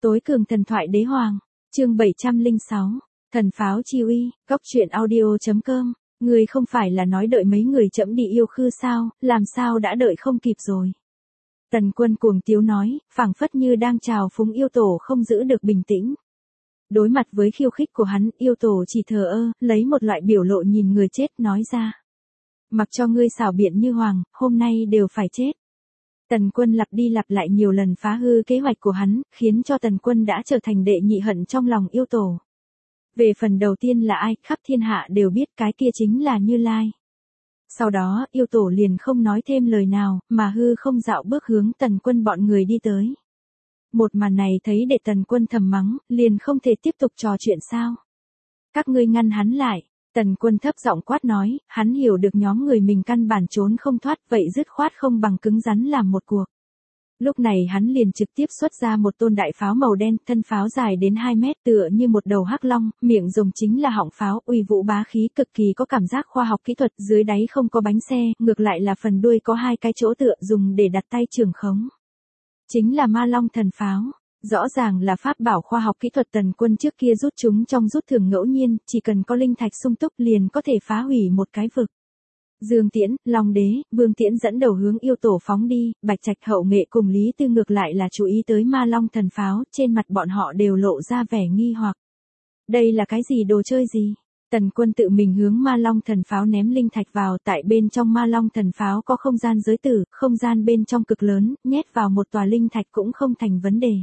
Tối cường thần thoại đế hoàng, chương 706, thần pháo chi uy, góc truyện audio.com, người không phải là nói đợi mấy người chậm đi yêu khư sao, làm sao đã đợi không kịp rồi. Tần Quân cuồng tiếu nói, phảng phất như đang chào phúng yêu tổ không giữ được bình tĩnh. Đối mặt với khiêu khích của hắn, yêu tổ chỉ thờ ơ, lấy một loại biểu lộ nhìn người chết nói ra. Mặc cho ngươi xảo biện như hoàng, hôm nay đều phải chết. Tần Quân lặp đi lặp lại nhiều lần phá hư kế hoạch của hắn, khiến cho Tần Quân đã trở thành đệ nhị hận trong lòng yêu tổ. Về phần đầu tiên là ai, khắp thiên hạ đều biết cái kia chính là Như Lai. Sau đó, yêu tổ liền không nói thêm lời nào, mà hư không dạo bước hướng Tần Quân bọn người đi tới. Một màn này thấy để Tần Quân thầm mắng, liền không thể tiếp tục trò chuyện sao. Các ngươi ngăn hắn lại. Tần Quân thấp giọng quát nói, hắn hiểu được nhóm người mình căn bản trốn không thoát, vậy dứt khoát không bằng cứng rắn làm một cuộc. Lúc này hắn liền trực tiếp xuất ra một tôn đại pháo màu đen, thân pháo dài đến 2 mét tựa như một đầu hắc long, miệng rồng chính là họng pháo, uy vũ bá khí cực kỳ có cảm giác khoa học kỹ thuật, dưới đáy không có bánh xe, ngược lại là phần đuôi có 2 cái chỗ tựa dùng để đặt tay trưởng khống. Chính là Ma Long thần pháo. Rõ ràng là pháp bảo khoa học kỹ thuật. Tần Quân trước kia rút chúng trong rút thưởng ngẫu nhiên, chỉ cần có linh thạch sung túc liền có thể phá hủy một cái vực. Dương Tiễn, Long Đế, Vương Tiễn dẫn đầu hướng yêu tổ phóng đi, Bạch Trạch Hậu Nghệ cùng Lý Tư ngược lại là chú ý tới Ma Long thần pháo, trên mặt bọn họ đều lộ ra vẻ nghi hoặc. Đây là cái gì, đồ chơi gì? Tần Quân tự mình hướng Ma Long thần pháo ném linh thạch vào, tại bên trong Ma Long thần pháo có không gian giới tử, không gian bên trong cực lớn, nhét vào một tòa linh thạch cũng không thành vấn đề.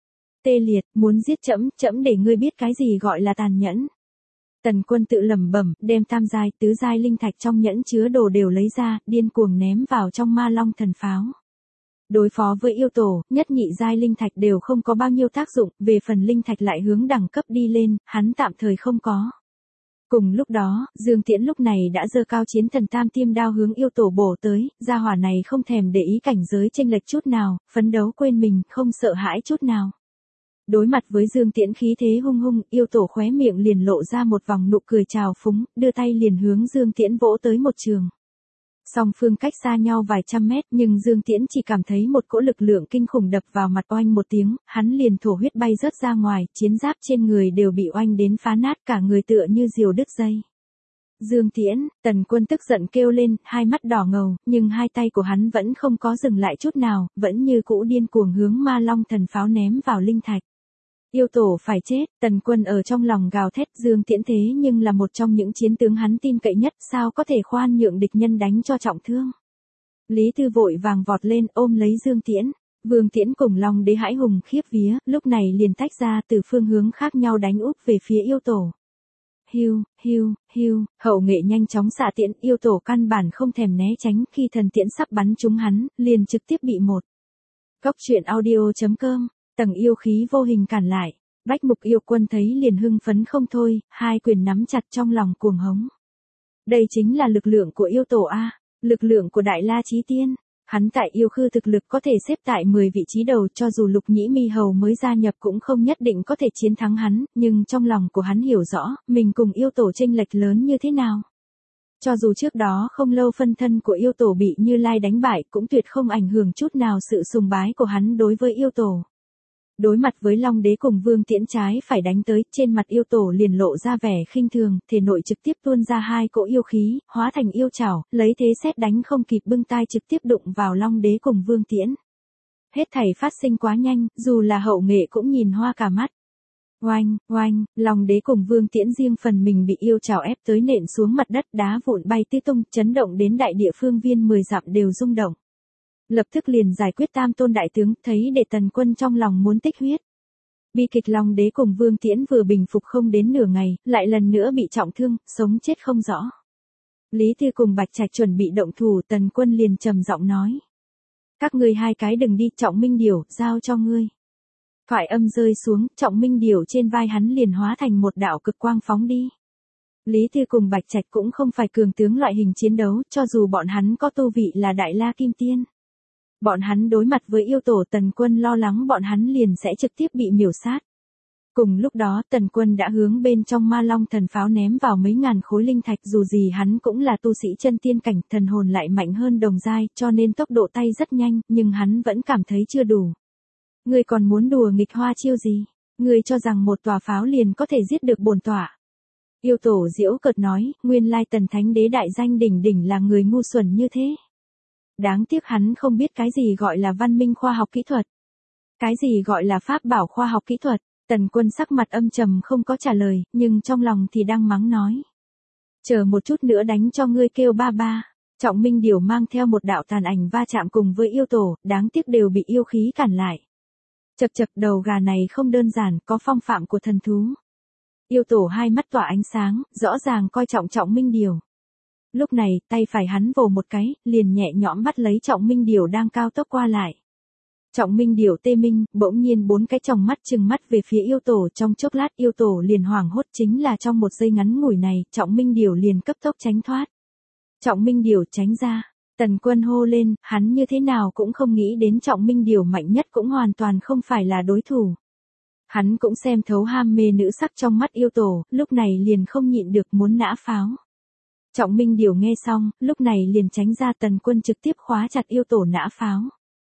Tê liệt, muốn giết trẫm để ngươi biết cái gì gọi là tàn nhẫn. Tần Quân tự lẩm bẩm, đem tam giai, tứ giai linh thạch trong nhẫn chứa đồ đều lấy ra, điên cuồng ném vào trong Ma Long thần pháo. Đối phó với yêu tổ, nhất nhị giai linh thạch đều không có bao nhiêu tác dụng, về phần linh thạch lại hướng đẳng cấp đi lên, hắn tạm thời không có. Cùng lúc đó, Dương Tiễn lúc này đã giơ cao chiến thần tam tiêm đao hướng yêu tổ bổ tới, gia hỏa này không thèm để ý cảnh giới chênh lệch chút nào, phấn đấu quên mình, không sợ hãi chút nào. Đối mặt với Dương Tiễn khí thế hung hung, yêu tổ khóe miệng liền lộ ra một vòng nụ cười trào phúng, đưa tay liền hướng Dương Tiễn vỗ tới một trường. Song phương cách xa nhau vài trăm mét, nhưng Dương Tiễn chỉ cảm thấy một cỗ lực lượng kinh khủng đập vào mặt, oanh một tiếng, hắn liền thổ huyết bay rớt ra ngoài, chiến giáp trên người đều bị oanh đến phá nát, cả người tựa như diều đứt dây. Dương Tiễn, Tần Quân tức giận kêu lên, hai mắt đỏ ngầu, nhưng hai tay của hắn vẫn không có dừng lại chút nào, vẫn như cũ điên cuồng hướng Ma Long thần pháo ném vào linh thạch. Yêu tổ phải chết, Tần Quân ở trong lòng gào thét. Dương Tiễn thế nhưng là một trong những chiến tướng hắn tin cậy nhất, sao có thể khoan nhượng địch nhân đánh cho trọng thương. Lý Tư vội vàng vọt lên ôm lấy Dương Tiễn. Vương Tiễn cùng Long Đế hãi hùng khiếp vía, lúc này liền tách ra từ phương hướng khác nhau đánh úp về phía yêu tổ. Hiu, Hậu Nghệ nhanh chóng xạ tiễn, yêu tổ căn bản không thèm né tránh, khi thần tiễn sắp bắn trúng hắn, liền trực tiếp bị một. Góc truyện audio.com, tầng yêu khí vô hình cản lại. Bách Mục yêu quân thấy liền hưng phấn không thôi, hai quyền nắm chặt trong lòng cuồng hống. Đây chính là lực lượng của yêu tổ A, lực lượng của Đại La Chí Tiên. Hắn tại yêu khư thực lực có thể xếp tại 10 vị trí đầu, cho dù Lục Nhĩ Mi Hầu mới gia nhập cũng không nhất định có thể chiến thắng hắn, nhưng trong lòng của hắn hiểu rõ, mình cùng yêu tổ chênh lệch lớn như thế nào. Cho dù trước đó không lâu phân thân của yêu tổ bị Như Lai đánh bại, cũng tuyệt không ảnh hưởng chút nào sự sùng bái của hắn đối với yêu tổ. Đối mặt với Long Đế cùng Vương Tiễn trái phải đánh tới, trên mặt yêu tổ liền lộ ra vẻ khinh thường, thể nội trực tiếp tuôn ra hai cỗ yêu khí, hóa thành yêu chảo, lấy thế sét đánh không kịp bưng tai trực tiếp đụng vào Long Đế cùng Vương Tiễn. Hết thảy phát sinh quá nhanh, dù là Hậu Nghệ cũng nhìn hoa cả mắt. Oanh, Long Đế cùng Vương Tiễn riêng phần mình bị yêu chảo ép tới nện xuống mặt đất, đá vụn bay tứ tung, chấn động đến đại địa phương viên 10 dặm đều rung động. Lập tức liền giải quyết tam tôn đại tướng, thấy để Tần Quân trong lòng muốn tích huyết. Bi kịch Long Đế cùng Vương Tiễn vừa bình phục không đến nửa ngày, lại lần nữa bị trọng thương, sống chết không rõ. Lý Tư cùng Bạch Trạch chuẩn bị động thủ, Tần Quân liền trầm giọng nói. Các ngươi hai cái đừng đi, Trọng Minh Điểu, giao cho ngươi. Thoại âm rơi xuống, Trọng Minh Điểu trên vai hắn liền hóa thành một đạo cực quang phóng đi. Lý Tư cùng Bạch Trạch cũng không phải cường tướng loại hình chiến đấu, cho dù bọn hắn có tu vị là Đại La Kim Tiên. Bọn hắn đối mặt với yêu tổ, Tần Quân lo lắng bọn hắn liền sẽ trực tiếp bị miểu sát. Cùng lúc đó Tần Quân đã hướng bên trong Ma Long thần pháo ném vào mấy ngàn khối linh thạch, dù gì hắn cũng là tu sĩ chân tiên cảnh, thần hồn lại mạnh hơn đồng giai, cho nên tốc độ tay rất nhanh, nhưng hắn vẫn cảm thấy chưa đủ. Ngươi còn muốn đùa nghịch hoa chiêu gì? Ngươi cho rằng một tòa pháo liền có thể giết được bổn tọa. Yêu tổ giễu cợt nói, nguyên lai Tần Thánh Đế đại danh đỉnh đỉnh là người ngu xuẩn như thế. Đáng tiếc hắn không biết cái gì gọi là văn minh khoa học kỹ thuật. Cái gì gọi là pháp bảo khoa học kỹ thuật. Tần Quân sắc mặt âm trầm không có trả lời, nhưng trong lòng thì đang mắng nói. Chờ một chút nữa đánh cho ngươi kêu ba ba. Trọng Minh Điểu mang theo một đạo tàn ảnh va chạm cùng với yêu tổ, đáng tiếc đều bị yêu khí cản lại. Chậc chậc, đầu gà này không đơn giản, có phong phạm của thần thú. Yêu tổ hai mắt tỏa ánh sáng, rõ ràng coi trọng Trọng Minh Điểu. Lúc này, tay phải hắn vồ một cái, liền nhẹ nhõm bắt lấy Trọng Minh Điểu đang cao tốc qua lại. Trọng Minh Điểu tê minh, bỗng nhiên bốn cái tròng mắt trừng mắt về phía yêu tổ, trong chốc lát yêu tổ liền hoảng hốt, chính là trong một giây ngắn ngủi này, Trọng Minh Điểu liền cấp tốc tránh thoát. Trọng Minh Điểu tránh ra, Tần Quân hô lên, hắn như thế nào cũng không nghĩ đến Trọng Minh Điểu mạnh nhất cũng hoàn toàn không phải là đối thủ. Hắn cũng xem thấu ham mê nữ sắc trong mắt yêu tổ, lúc này liền không nhịn được muốn nã pháo. Trọng Minh Điểu nghe xong, lúc này liền tránh ra, Tần Quân trực tiếp khóa chặt yêu tổ nã pháo.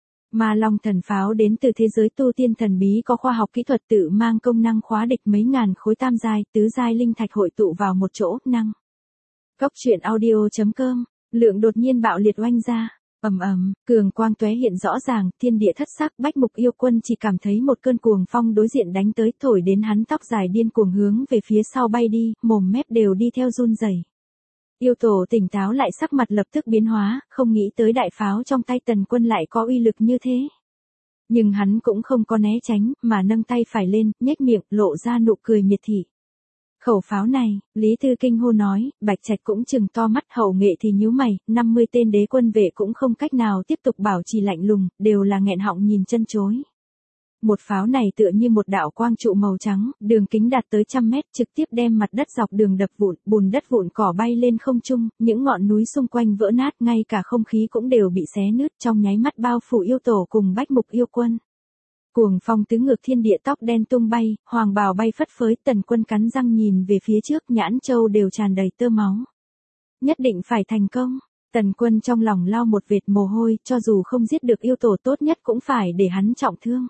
Ma Long thần pháo đến từ thế giới tu tiên thần bí, có khoa học kỹ thuật, tự mang công năng khóa địch mấy ngàn khối tam giai, tứ giai linh thạch hội tụ vào một chỗ, năng. Cốc truyện audio.com, lượng đột nhiên bạo liệt oanh ra. Ầm ầm, cường quang tóe hiện rõ ràng, thiên địa thất sắc, Bách Mục yêu quân chỉ cảm thấy một cơn cuồng phong đối diện đánh tới, thổi đến hắn tóc dài điên cuồng hướng về phía sau bay đi, mồm mép đều đi theo run rẩy. Yêu tổ tỉnh táo lại, sắc mặt lập tức biến hóa, không nghĩ tới đại pháo trong tay Tần Quân lại có uy lực như thế. Nhưng hắn cũng không có né tránh, mà nâng tay phải lên, nhếch miệng, lộ ra nụ cười miệt thị. Khẩu pháo này, Lý Thư kinh hô nói, Bạch Trạch cũng trừng to mắt, Hậu Nghệ thì nhíu mày, 50 tên đế quân vệ cũng không cách nào tiếp tục bảo trì lạnh lùng, đều là nghẹn họng nhìn chân chối. Một pháo này tựa như một đạo quang trụ màu trắng, đường kính đạt tới 100 mét, trực tiếp đem mặt đất dọc đường đập vụn, bùn đất vụn cỏ bay lên không trung, những ngọn núi xung quanh vỡ nát, ngay cả không khí cũng đều bị xé nứt, trong nháy mắt bao phủ yêu tổ cùng Bách Mục yêu quân. Cuồng phong tứ ngược, thiên địa tóc đen tung bay, hoàng bào bay phất phới, Tần Quân cắn răng nhìn về phía trước, nhãn châu đều tràn đầy tơ máu. Nhất định phải thành công. Tần Quân trong lòng lao một vệt mồ hôi, cho dù không giết được yêu tổ tốt nhất cũng phải để hắn trọng thương.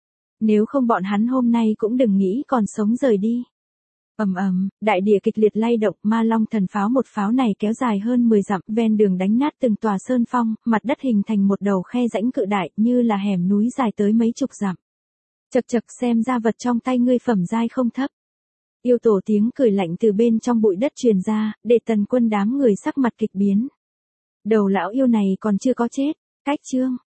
Nếu không bọn hắn hôm nay cũng đừng nghĩ còn sống rời đi. Ầm ầm, đại địa kịch liệt lay động, Ma Long thần pháo một pháo này kéo dài hơn 10 dặm, ven đường đánh nát từng tòa sơn phong, mặt đất hình thành một đầu khe rãnh cự đại, như là hẻm núi dài tới mấy chục dặm. Chậc chậc, xem ra vật trong tay ngươi phẩm giai không thấp. Yêu tổ tiếng cười lạnh từ bên trong bụi đất truyền ra, để Tần Quân đám người sắc mặt kịch biến. Đầu lão yêu này còn chưa có chết. Cách chương